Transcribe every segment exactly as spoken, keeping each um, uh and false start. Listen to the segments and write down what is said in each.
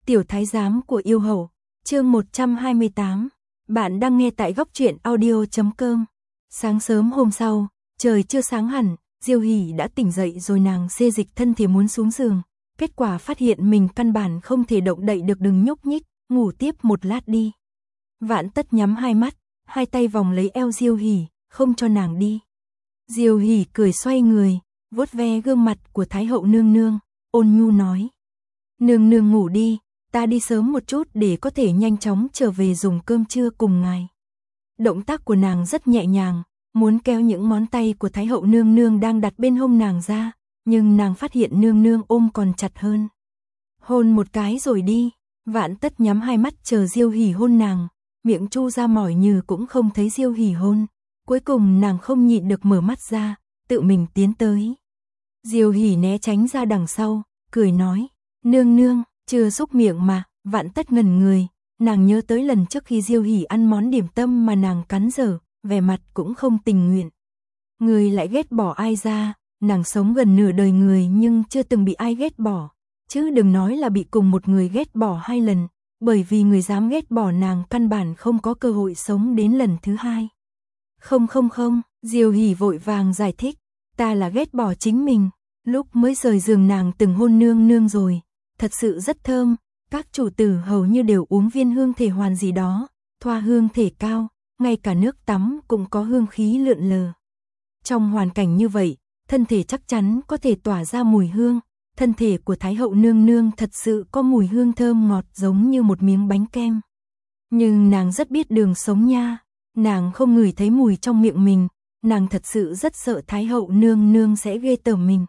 Tiểu thái giám của yêu hậu, chương một trăm hai mươi tám. Bạn đang nghe tại góc truyện audio chấm com. Sáng sớm hôm sau, trời chưa sáng hẳn, Diêu Hỷ đã tỉnh dậy rồi nàng xê dịch thân thể muốn xuống giường. Kết quả phát hiện mình căn bản không thể động đậy được, đừng nhúc nhích, ngủ tiếp một lát đi. Vạn Tất nhắm hai mắt, hai tay vòng lấy eo Diêu Hỷ, không cho nàng đi. Diêu Hỷ cười xoay người, vuốt ve gương mặt của Thái hậu nương nương, ôn nhu nói. Nương nương ngủ đi, ta đi sớm một chút để có thể nhanh chóng trở về dùng cơm trưa cùng ngài. Động tác của nàng rất nhẹ nhàng, muốn kéo những ngón tay của Thái hậu nương nương đang đặt bên hông nàng ra, nhưng nàng phát hiện nương nương ôm còn chặt hơn. Hôn một cái rồi đi. Vạn Tất nhắm hai mắt chờ Diêu Hỷ hôn nàng, miệng chu ra mỏi như cũng không thấy Diêu Hỷ hôn. Cuối cùng nàng không nhịn được mở mắt ra, tự mình tiến tới. Diêu Hỷ né tránh ra đằng sau, cười nói, nương nương, chưa xúc miệng mà. Vạn Tất ngẩn người, nàng nhớ tới lần trước khi Diêu Hỷ ăn món điểm tâm mà nàng cắn dở, vẻ mặt cũng không tình nguyện. Người lại ghét bỏ ai ra, nàng sống gần nửa đời người nhưng chưa từng bị ai ghét bỏ, chứ đừng nói là bị cùng một người ghét bỏ hai lần, bởi vì người dám ghét bỏ nàng căn bản không có cơ hội sống đến lần thứ hai. Không không không, Diêu Hỷ vội vàng giải thích, ta là ghét bỏ chính mình, lúc mới rời giường nàng từng hôn nương nương rồi, thật sự rất thơm, các chủ tử hầu như đều uống viên hương thể hoàn gì đó, thoa hương thể cao, ngay cả nước tắm cũng có hương khí lượn lờ. Trong hoàn cảnh như vậy, thân thể chắc chắn có thể tỏa ra mùi hương, thân thể của Thái hậu nương nương thật sự có mùi hương thơm ngọt giống như một miếng bánh kem. Nhưng nàng rất biết đường sống nha, nàng không ngửi thấy mùi trong miệng mình, nàng thật sự rất sợ Thái hậu nương nương sẽ ghê tởm mình.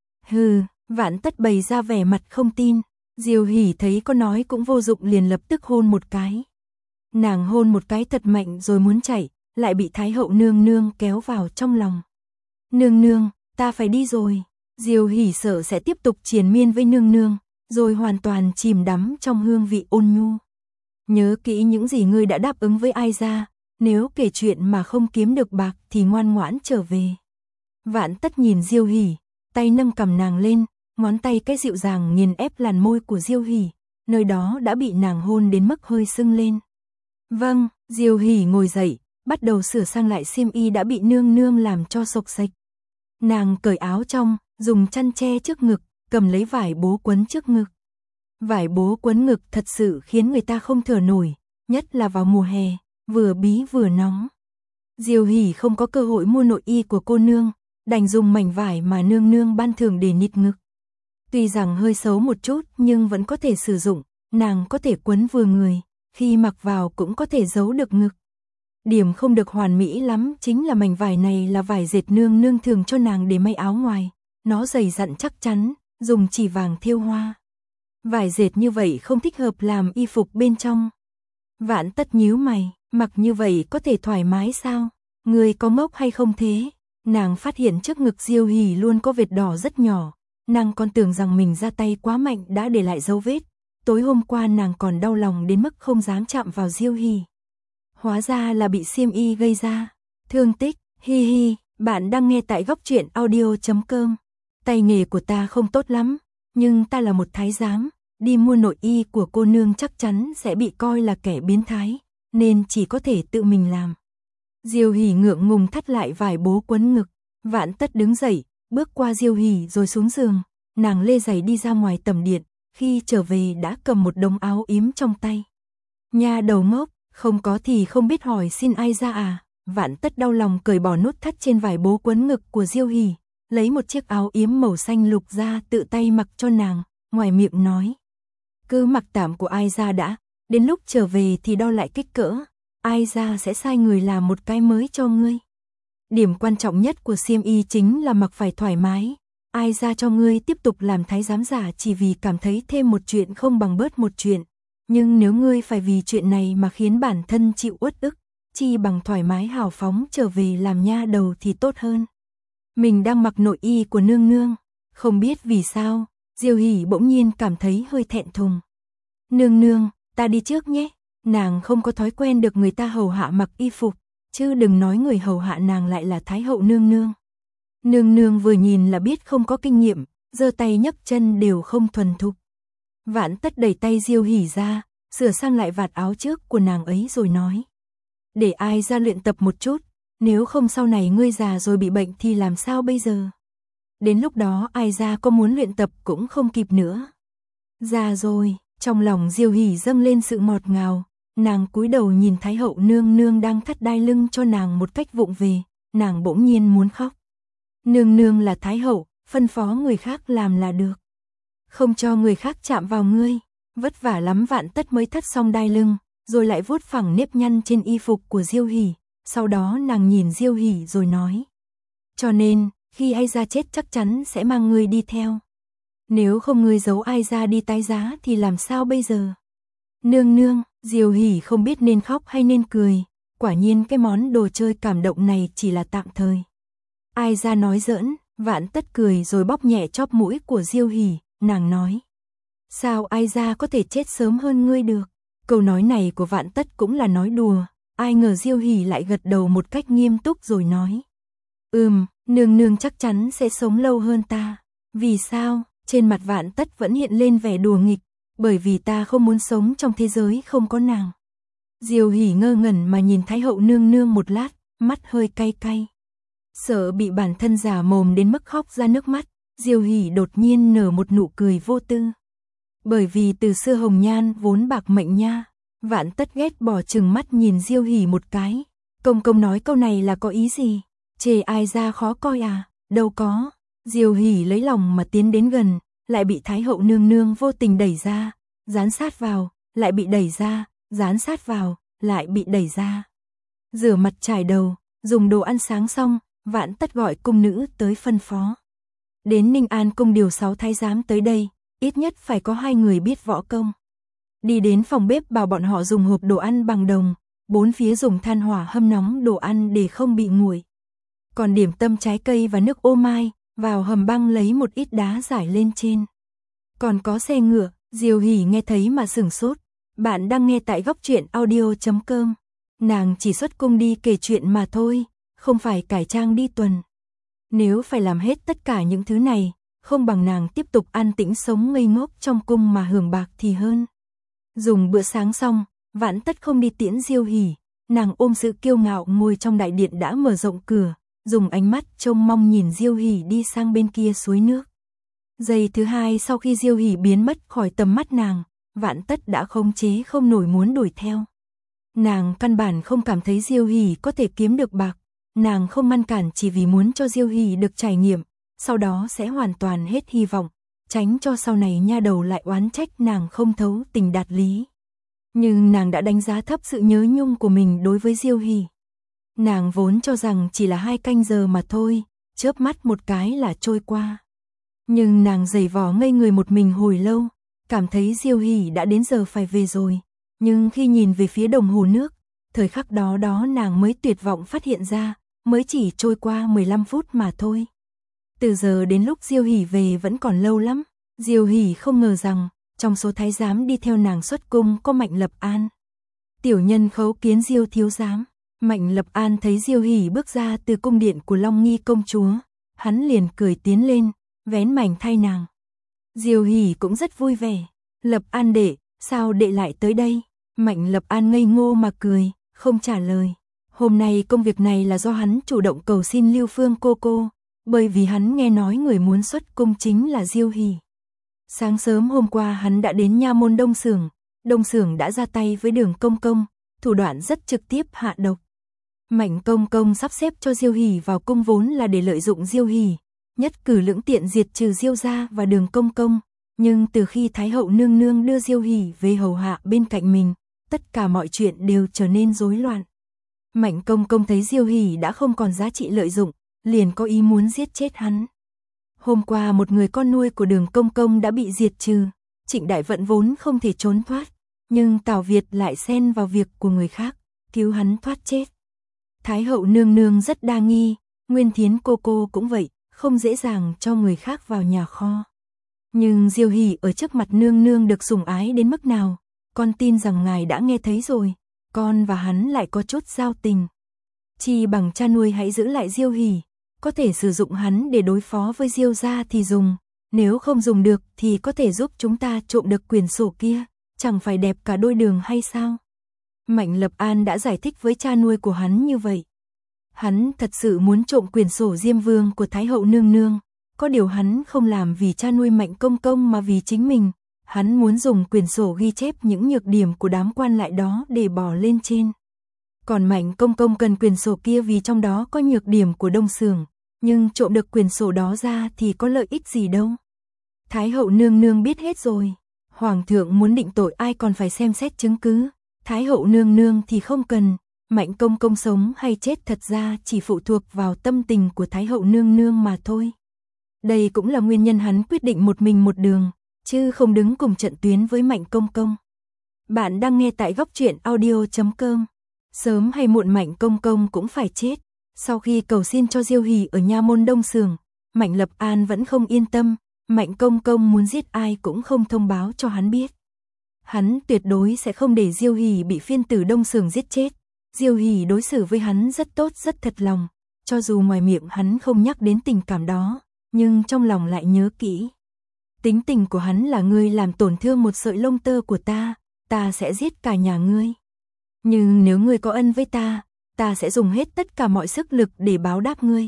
Hừ, Vạn Tất bày ra vẻ mặt không tin, Diêu Hỷ thấy có nói cũng vô dụng liền lập tức hôn một cái. Nàng hôn một cái thật mạnh rồi muốn chạy, lại bị Thái hậu nương nương kéo vào trong lòng. Nương nương, ta phải đi rồi. Diêu Hỷ sợ sẽ tiếp tục triền miên với nương nương, rồi hoàn toàn chìm đắm trong hương vị ôn nhu. Nhớ kỹ những gì ngươi đã đáp ứng với ai ra, nếu kể chuyện mà không kiếm được bạc thì ngoan ngoãn trở về. Vạn Tất nhìn Diêu Hỷ, tay nâng cầm nàng lên, ngón tay cái dịu dàng nghiền ép làn môi của Diêu Hỷ, nơi đó đã bị nàng hôn đến mức hơi sưng lên. Vâng, Diêu Hỷ ngồi dậy, bắt đầu sửa sang lại xiêm y đã bị nương nương làm cho xộc xệch. Nàng cởi áo trong, dùng chăn che trước ngực, cầm lấy vải bố quấn trước ngực. Vải bố quấn ngực thật sự khiến người ta không thở nổi, nhất là vào mùa hè, vừa bí vừa nóng. Diêu Hỷ không có cơ hội mua nội y của cô nương, đành dùng mảnh vải mà nương nương ban thưởng để nịt ngực. Tuy rằng hơi xấu một chút nhưng vẫn có thể sử dụng, nàng có thể quấn vừa người, khi mặc vào cũng có thể giấu được ngực. Điểm không được hoàn mỹ lắm chính là mảnh vải này là vải dệt nương nương thường cho nàng để may áo ngoài, nó dày dặn chắc chắn, dùng chỉ vàng thêu hoa. Vải dệt như vậy không thích hợp làm y phục bên trong. Vạn Tất nhíu mày, mặc như vậy có thể thoải mái sao? Người có ngốc hay không thế? Nàng phát hiện trước ngực Diêu Hỷ luôn có vệt đỏ rất nhỏ, nàng còn tưởng rằng mình ra tay quá mạnh đã để lại dấu vết. Tối hôm qua nàng còn đau lòng đến mức không dám chạm vào Diêu Hỷ. Hóa ra là bị xiêm y gây ra. Thương tích, hi hi, bạn đang nghe tại góc truyện audio chấm com. Tay nghề của ta không tốt lắm, nhưng ta là một thái giám, đi mua nội y của cô nương chắc chắn sẽ bị coi là kẻ biến thái, nên chỉ có thể tự mình làm. Diêu Hỷ ngượng ngùng thắt lại vải bố quấn ngực, Vạn Tất đứng dậy, bước qua Diêu Hỷ rồi xuống giường, nàng lê giày đi ra ngoài tầm điện, khi trở về đã cầm một đống áo yếm trong tay. Nha đầu ngốc, không có thì không biết hỏi xin ai ra à? Vạn Tất đau lòng cởi bỏ nút thắt trên vải bố quấn ngực của Diêu Hỷ, lấy một chiếc áo yếm màu xanh lục ra tự tay mặc cho nàng, ngoài miệng nói. Cứ mặc tạm của ai ra đã, đến lúc trở về thì đo lại kích cỡ, ai ra sẽ sai người làm một cái mới cho ngươi. Điểm quan trọng nhất của xiêm y chính là mặc phải thoải mái, ai ra cho ngươi tiếp tục làm thái giám giả chỉ vì cảm thấy thêm một chuyện không bằng bớt một chuyện. Nhưng nếu ngươi phải vì chuyện này mà khiến bản thân chịu uất ức, chi bằng thoải mái hào phóng trở về làm nha đầu thì tốt hơn. Mình đang mặc nội y của nương nương, không biết vì sao, Diêu Hỷ bỗng nhiên cảm thấy hơi thẹn thùng. Nương nương, ta đi trước nhé, nàng không có thói quen được người ta hầu hạ mặc y phục, chứ đừng nói người hầu hạ nàng lại là Thái hậu nương nương. Nương nương vừa nhìn là biết không có kinh nghiệm, giơ tay nhấc chân đều không thuần thục. Vạn Tất đẩy tay Diêu Hỷ ra, sửa sang lại vạt áo trước của nàng ấy rồi nói. Để ai ra luyện tập một chút, nếu không sau này ngươi già rồi bị bệnh thì làm sao bây giờ? Đến lúc đó ai ra có muốn luyện tập cũng không kịp nữa. Già rồi, trong lòng Diêu Hỷ dâng lên sự ngọt ngào, nàng cúi đầu nhìn Thái hậu nương nương đang thắt đai lưng cho nàng một cách vụng về, nàng bỗng nhiên muốn khóc. Nương nương là Thái hậu, phân phó người khác làm là được. Không cho người khác chạm vào ngươi, vất vả lắm. Vạn Tất mới thắt xong đai lưng, rồi lại vuốt phẳng nếp nhăn trên y phục của Diêu Hỷ, sau đó nàng nhìn Diêu Hỷ rồi nói. Cho nên, khi ai ra chết chắc chắn sẽ mang ngươi đi theo. Nếu không ngươi giấu ai ra đi tái giá thì làm sao bây giờ? Nương nương, Diêu Hỷ không biết nên khóc hay nên cười, quả nhiên cái món đồ chơi cảm động này chỉ là tạm thời. Ai ra nói giỡn, Vạn Tất cười rồi bóp nhẹ chóp mũi của Diêu Hỷ, nàng nói. Sao ai ra có thể chết sớm hơn ngươi được? Câu nói này của Vạn Tất cũng là nói đùa, ai ngờ Diêu Hỷ lại gật đầu một cách nghiêm túc rồi nói. Ừm, nương nương chắc chắn sẽ sống lâu hơn ta. Vì sao? Trên mặt Vạn Tất vẫn hiện lên vẻ đùa nghịch, bởi vì ta không muốn sống trong thế giới không có nàng. Diêu Hỷ ngơ ngẩn mà nhìn Thái hậu nương nương một lát, mắt hơi cay cay. Sợ bị bản thân giả mồm đến mức khóc ra nước mắt, Diêu Hỷ đột nhiên nở một nụ cười vô tư. Bởi vì từ xưa hồng nhan vốn bạc mệnh nha. Vạn Tất ghét bỏ chừng mắt nhìn Diêu Hỷ một cái. Công công nói câu này là có ý gì? Chê ai ra khó coi à? Đâu có. Diêu Hỷ lấy lòng mà tiến đến gần, lại bị Thái hậu nương nương vô tình đẩy ra, dán sát vào, lại bị đẩy ra, dán sát vào, lại bị đẩy ra. Rửa mặt chải đầu, dùng đồ ăn sáng xong, Vạn Tất gọi cung nữ tới phân phó. Đến Ninh An cung điều sáu thái giám tới đây, ít nhất phải có hai người biết võ công. Đi đến phòng bếp bảo bọn họ dùng hộp đồ ăn bằng đồng, bốn phía dùng than hỏa hâm nóng đồ ăn để không bị nguội. Còn điểm tâm trái cây và nước ô mai, vào hầm băng lấy một ít đá rải lên trên. Còn có xe ngựa, Diêu Hỷ nghe thấy mà sửng sốt. Bạn đang nghe tại góc truyện audio chấm com. Nàng chỉ xuất cung đi kể chuyện mà thôi, không phải cải trang đi tuần. Nếu phải làm hết tất cả những thứ này, không bằng nàng tiếp tục an tĩnh sống ngây ngốc trong cung mà hưởng bạc thì hơn. Dùng bữa sáng xong, Vạn Tất không đi tiễn Diêu Hỷ, nàng ôm sự kiêu ngạo ngồi trong đại điện đã mở rộng cửa, dùng ánh mắt trông mong nhìn Diêu Hỷ đi sang bên kia suối nước. Giây thứ hai sau khi Diêu Hỷ biến mất khỏi tầm mắt nàng, Vạn Tất đã khống chế không nổi muốn đuổi theo. Nàng căn bản không cảm thấy Diêu Hỷ có thể kiếm được bạc, nàng không ngăn cản chỉ vì muốn cho Diêu Hỷ được trải nghiệm, sau đó sẽ hoàn toàn hết hy vọng, tránh cho sau này nha đầu lại oán trách nàng không thấu tình đạt lý. Nhưng nàng đã đánh giá thấp sự nhớ nhung của mình đối với Diêu Hỷ. Nàng vốn cho rằng chỉ là hai canh giờ mà thôi, chớp mắt một cái là trôi qua. Nhưng nàng giày vò ngây người một mình hồi lâu, cảm thấy Diêu Hỷ đã đến giờ phải về rồi. Nhưng khi nhìn về phía đồng hồ nước, thời khắc đó đó nàng mới tuyệt vọng phát hiện ra, mới chỉ trôi qua mười lăm phút mà thôi. Từ giờ đến lúc Diêu Hỷ về vẫn còn lâu lắm. Diêu Hỷ không ngờ rằng, trong số thái giám đi theo nàng xuất cung có Mạnh Lập An. Tiểu nhân khấu kiến Diêu thiếu giám. Mạnh Lập An thấy Diêu Hỷ bước ra từ cung điện của Long Nghi công chúa, hắn liền cười tiến lên, vén mảnh thay nàng. Diêu Hỷ cũng rất vui vẻ. Lập An đệ, sao đệ lại tới đây? Mạnh Lập An ngây ngô mà cười, không trả lời. Hôm nay công việc này là do hắn chủ động cầu xin Lưu Phương cô cô, bởi vì hắn nghe nói người muốn xuất cung chính là Diêu Hỷ. Sáng sớm hôm qua hắn đã đến nha môn Đông Xưởng, Đông Xưởng đã ra tay với Đường công công, thủ đoạn rất trực tiếp hạ độc. Mạnh công công sắp xếp cho Diêu Hỷ vào cung vốn là để lợi dụng Diêu Hỷ, nhất cử lưỡng tiện diệt trừ Diêu gia và Đường công công, nhưng từ khi Thái hậu nương nương đưa Diêu Hỷ về hầu hạ bên cạnh mình, tất cả mọi chuyện đều trở nên rối loạn. Mạnh công công thấy Diêu Hỷ đã không còn giá trị lợi dụng, liền có ý muốn giết chết hắn. Hôm qua một người con nuôi của Đường công công đã bị diệt trừ, Trịnh Đại Vận vốn không thể trốn thoát, nhưng Tào Việt lại xen vào việc của người khác, cứu hắn thoát chết. Thái hậu nương nương rất đa nghi, Nguyên Thiến cô cô cũng vậy, không dễ dàng cho người khác vào nhà kho. Nhưng Diêu Hỷ ở trước mặt nương nương được sủng ái đến mức nào, con tin rằng ngài đã nghe thấy rồi, con và hắn lại có chút giao tình. Chi bằng cha nuôi hãy giữ lại Diêu Hỷ, có thể sử dụng hắn để đối phó với Diêu gia thì dùng, Nếu không dùng được thì có thể giúp chúng ta trộm được quyển sổ kia, chẳng phải đẹp cả đôi đường hay sao? Mạnh Lập An đã giải thích với cha nuôi của hắn như vậy. Hắn thật sự muốn trộm quyển sổ Diêm Vương của Thái hậu nương nương, có điều hắn không làm vì cha nuôi Mạnh công công mà vì chính mình. Hắn muốn dùng quyển sổ ghi chép những nhược điểm của đám quan lại đó để bỏ lên trên. Còn Mạnh công công cần quyển sổ kia vì trong đó có nhược điểm của Đông Xưởng, nhưng trộm được quyển sổ đó ra thì có lợi ích gì đâu. Thái hậu nương nương biết hết rồi, hoàng thượng muốn định tội ai còn phải xem xét chứng cứ, Thái hậu nương nương thì không cần. Mạnh công công sống hay chết thật ra chỉ phụ thuộc vào tâm tình của Thái hậu nương nương mà thôi. Đây cũng là nguyên nhân hắn quyết định một mình một đường, chứ không đứng cùng trận tuyến với Mạnh công công. Bạn đang nghe tại góc truyện audio chấm com. Sớm hay muộn Mạnh công công cũng phải chết. Sau khi cầu xin cho Diêu Hỷ ở nha môn Đông Xưởng, Mạnh Lập An vẫn không yên tâm. Mạnh công công muốn giết ai cũng không thông báo cho hắn biết. Hắn tuyệt đối sẽ không để Diêu Hỷ bị phiên tử Đông Xưởng giết chết. Diêu Hỷ đối xử với hắn rất tốt, rất thật lòng, cho dù ngoài miệng hắn không nhắc đến tình cảm đó, nhưng trong lòng lại nhớ kỹ. Tính tình của hắn là ngươi làm tổn thương một sợi lông tơ của ta, ta sẽ giết cả nhà ngươi. Nhưng nếu ngươi có ân với ta, ta sẽ dùng hết tất cả mọi sức lực để báo đáp ngươi.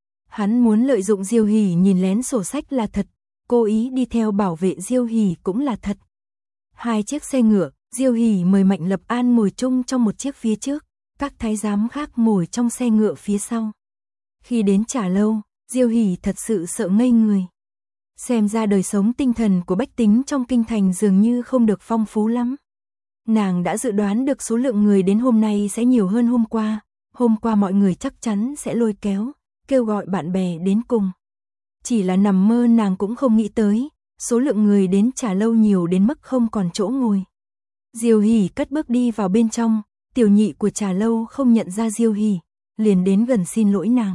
Hắn muốn lợi dụng Diêu Hỷ nhìn lén sổ sách là thật, cố ý đi theo bảo vệ Diêu Hỷ cũng là thật. Hai chiếc xe ngựa, Diêu Hỷ mời Mạnh Lập An ngồi chung trong một chiếc phía trước, các thái giám khác ngồi trong xe ngựa phía sau. Khi đến Trà Lâu, Diêu Hỷ thật sự sợ ngây người. Xem ra đời sống tinh thần của bách tính trong kinh thành dường như không được phong phú lắm. Nàng đã dự đoán được số lượng người đến hôm nay sẽ nhiều hơn hôm qua. Hôm qua mọi người chắc chắn sẽ lôi kéo, kêu gọi bạn bè đến cùng. Chỉ là nằm mơ nàng cũng không nghĩ tới, số lượng người đến Trà Lâu nhiều đến mức không còn chỗ ngồi. Diêu Hỷ cất bước đi vào bên trong, tiểu nhị của Trà Lâu không nhận ra Diêu Hỷ, liền đến gần xin lỗi nàng.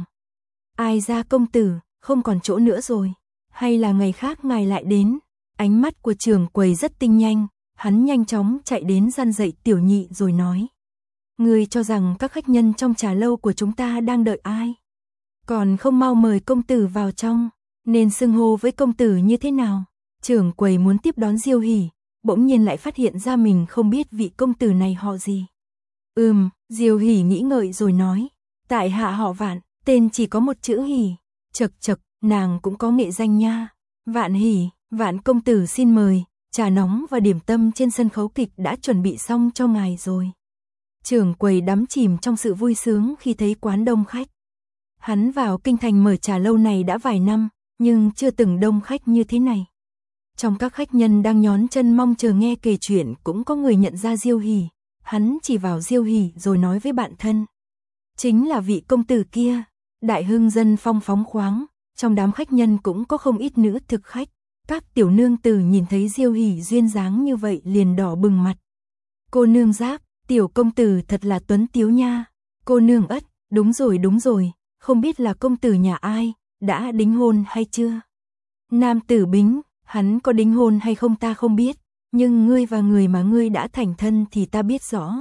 Ai ra công tử, không còn chỗ nữa rồi, hay là ngày khác ngài lại đến? Ánh mắt của trưởng quầy rất tinh nhanh, hắn nhanh chóng chạy đến gian dạy tiểu nhị rồi nói. Ngươi cho rằng các khách nhân trong Trà Lâu của chúng ta đang đợi ai? Còn không mau mời công tử vào trong, nên xưng hô với công tử như thế nào? Trưởng quầy muốn tiếp đón Diêu Hỷ, bỗng nhiên lại phát hiện ra mình không biết vị công tử này họ gì. Ừm, Diêu Hỷ nghĩ ngợi rồi nói, tại hạ họ Vạn, tên chỉ có một chữ Hỷ. Chật chật, nàng cũng có nghệ danh nha. Vạn Hỷ, Vạn công tử xin mời, trà nóng và điểm tâm trên sân khấu kịch đã chuẩn bị xong cho ngài rồi. Trưởng quầy đắm chìm trong sự vui sướng khi thấy quán đông khách. Hắn vào kinh thành mở Trà Lâu này đã vài năm, nhưng chưa từng đông khách như thế này. Trong các khách nhân đang nhón chân mong chờ nghe kể chuyện cũng có người nhận ra Diêu Hỷ. Hắn chỉ vào Diêu Hỷ rồi nói với bạn thân. Chính là vị công tử kia, đại hưng dân phong phóng khoáng, trong đám khách nhân cũng có không ít nữ thực khách. Các tiểu nương tử nhìn thấy Diêu Hỷ duyên dáng như vậy liền đỏ bừng mặt. Cô nương Giáp, tiểu công tử thật là tuấn tiếu nha. Cô nương Ất, đúng rồi đúng rồi, không biết là công tử nhà ai, đã đính hôn hay chưa? Nam tử Bính, hắn có đính hôn hay không ta không biết, nhưng ngươi và người mà ngươi đã thành thân thì ta biết rõ.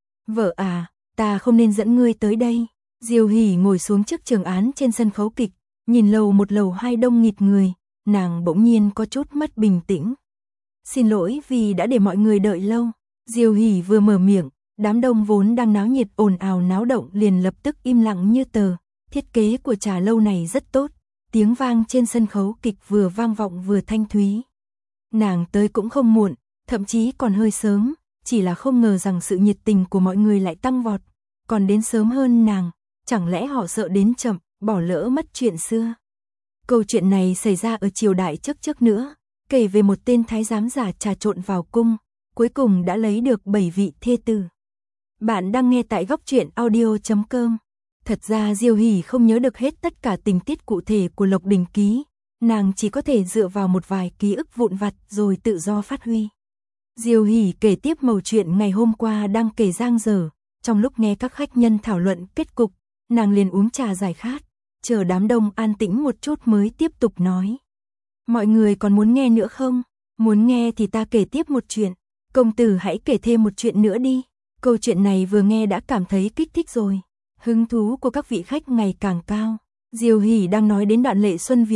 Vợ à, ta không nên dẫn ngươi tới đây. Diêu Hỷ ngồi xuống trước trường án trên sân khấu kịch, nhìn lầu một lầu hai đông nghịt người, nàng bỗng nhiên có chút mất bình tĩnh. Xin lỗi vì đã để mọi người đợi lâu. Diêu Hỷ vừa mở miệng, đám đông vốn đang náo nhiệt ồn ào náo động liền lập tức im lặng như tờ. Thiết kế của Trà Lâu này rất tốt, tiếng vang trên sân khấu kịch vừa vang vọng vừa thanh thúy. Nàng tới cũng không muộn, thậm chí còn hơi sớm, chỉ là không ngờ rằng sự nhiệt tình của mọi người lại tăng vọt, còn đến sớm hơn nàng, chẳng lẽ họ sợ đến chậm, bỏ lỡ mất chuyện xưa. Câu chuyện này xảy ra ở triều đại trước trước nữa, kể về một tên thái giám giả trà trộn vào cung, cuối cùng đã lấy được bảy vị thê tử. Bạn đang nghe tại góc truyện audio chấm com. Thật ra Diêu Hỷ không nhớ được hết tất cả tình tiết cụ thể của Lộc Đình Ký, nàng chỉ có thể dựa vào một vài ký ức vụn vặt rồi tự do phát huy. Diêu Hỷ kể tiếp mẩu chuyện ngày hôm qua đang kể giang dở, trong lúc nghe các khách nhân thảo luận kết cục, nàng liền uống trà giải khát, chờ đám đông an tĩnh một chút mới tiếp tục nói. Mọi người còn muốn nghe nữa không? Muốn nghe thì ta kể tiếp một chuyện, công tử hãy kể thêm một chuyện nữa đi. Câu chuyện này vừa nghe đã cảm thấy kích thích rồi. Hứng thú của các vị khách ngày càng cao. Diêu Hỷ đang nói đến đoạn Lệ Xuân Viễn,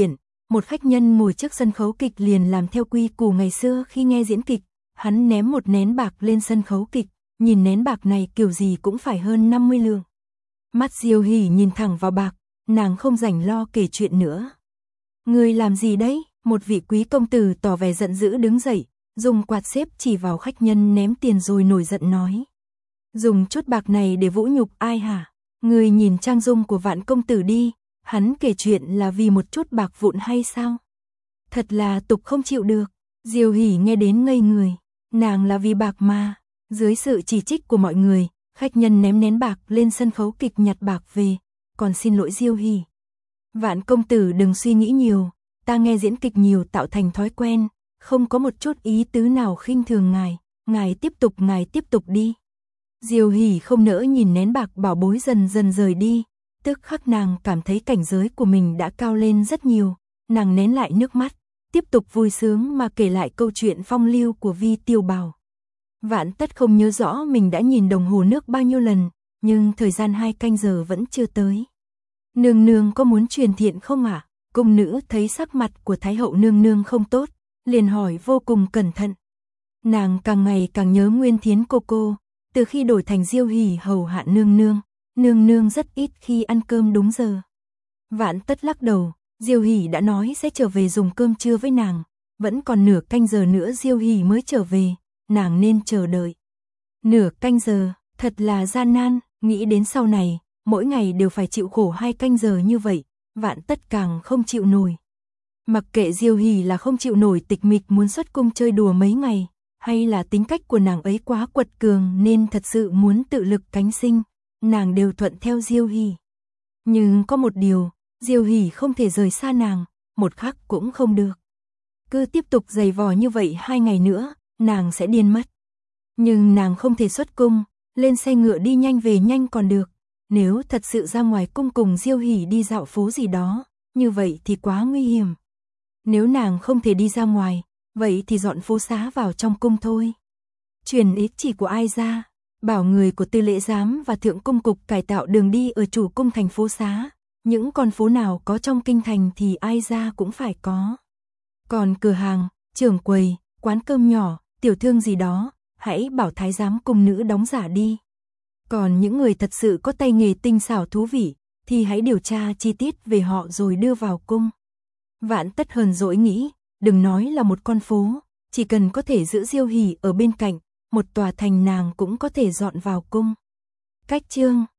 một khách nhân ngồi trước sân khấu kịch liền làm theo quy củ ngày xưa khi nghe diễn kịch, hắn ném một nén bạc lên sân khấu kịch, nhìn nén bạc này kiểu gì cũng phải hơn năm mươi lượng. Mắt Diêu Hỷ nhìn thẳng vào bạc, nàng không rảnh lo kể chuyện nữa. Người làm gì đấy? Một vị quý công tử tỏ vẻ giận dữ đứng dậy, dùng quạt xếp chỉ vào khách nhân ném tiền rồi nổi giận nói. Dùng chút bạc này để vũ nhục ai hả? Người nhìn trang dung của Vạn công tử đi, hắn kể chuyện là vì một chút bạc vụn hay sao? Thật là tục không chịu được. Diêu Hỷ nghe đến ngây người, nàng là vì bạc mà. Dưới sự chỉ trích của mọi người, khách nhân ném nén bạc lên sân khấu kịch nhặt bạc về, còn xin lỗi Diêu Hỷ. Vạn công tử đừng suy nghĩ nhiều, ta nghe diễn kịch nhiều tạo thành thói quen, không có một chút ý tứ nào khinh thường ngài, ngài tiếp tục ngài tiếp tục đi. Diêu Hỷ không nỡ nhìn nén bạc bảo bối dần dần rời đi, tức khắc nàng cảm thấy cảnh giới của mình đã cao lên rất nhiều, nàng nén lại nước mắt, tiếp tục vui sướng mà kể lại câu chuyện phong lưu của Vi Tiêu Bảo. Vạn Tất không nhớ rõ mình đã nhìn đồng hồ nước bao nhiêu lần, nhưng thời gian hai canh giờ vẫn chưa tới. Nương nương có muốn truyền thiện không ạ? À? Cung nữ thấy sắc mặt của Thái hậu nương nương không tốt, liền hỏi vô cùng cẩn thận. Nàng càng ngày càng nhớ Nguyên Thiến cô cô, từ khi đổi thành Diêu Hỷ hầu hạ nương nương, nương nương rất ít khi ăn cơm đúng giờ. Vạn Tất lắc đầu, Diêu Hỷ đã nói sẽ trở về dùng cơm trưa với nàng, vẫn còn nửa canh giờ nữa Diêu Hỷ mới trở về, nàng nên chờ đợi. Nửa canh giờ, thật là gian nan, nghĩ đến sau này, mỗi ngày đều phải chịu khổ hai canh giờ như vậy, Vạn Tất càng không chịu nổi. Mặc kệ Diêu Hỷ là không chịu nổi tịch mịch muốn xuất cung chơi đùa mấy ngày, hay là tính cách của nàng ấy quá quật cường nên thật sự muốn tự lực cánh sinh, nàng đều thuận theo Diêu Hỷ. Nhưng có một điều, Diêu Hỷ không thể rời xa nàng, một khắc cũng không được. Cứ tiếp tục giày vò như vậy hai ngày nữa, nàng sẽ điên mất. Nhưng nàng không thể xuất cung, lên xe ngựa đi nhanh về nhanh còn được. Nếu thật sự ra ngoài cung cùng Diêu Hỷ đi dạo phố gì đó, như vậy thì quá nguy hiểm. Nếu nàng không thể đi ra ngoài, vậy thì dọn phố xá vào trong cung thôi. Truyền ý chỉ của ai ra, bảo người của tư lễ giám và thượng cung cục cải tạo đường đi ở chủ cung thành phố xá. Những con phố nào có trong kinh thành thì ai ra cũng phải có. Còn cửa hàng, trưởng quầy, quán cơm nhỏ, tiểu thương gì đó, hãy bảo thái giám cung nữ đóng giả đi. Còn những người thật sự có tay nghề tinh xảo thú vị, thì hãy điều tra chi tiết về họ rồi đưa vào cung. Vạn Tất hờn dỗi nghĩ, đừng nói là một con phố, chỉ cần có thể giữ Diêu Hỷ ở bên cạnh, một tòa thành nàng cũng có thể dọn vào cung. Cách chương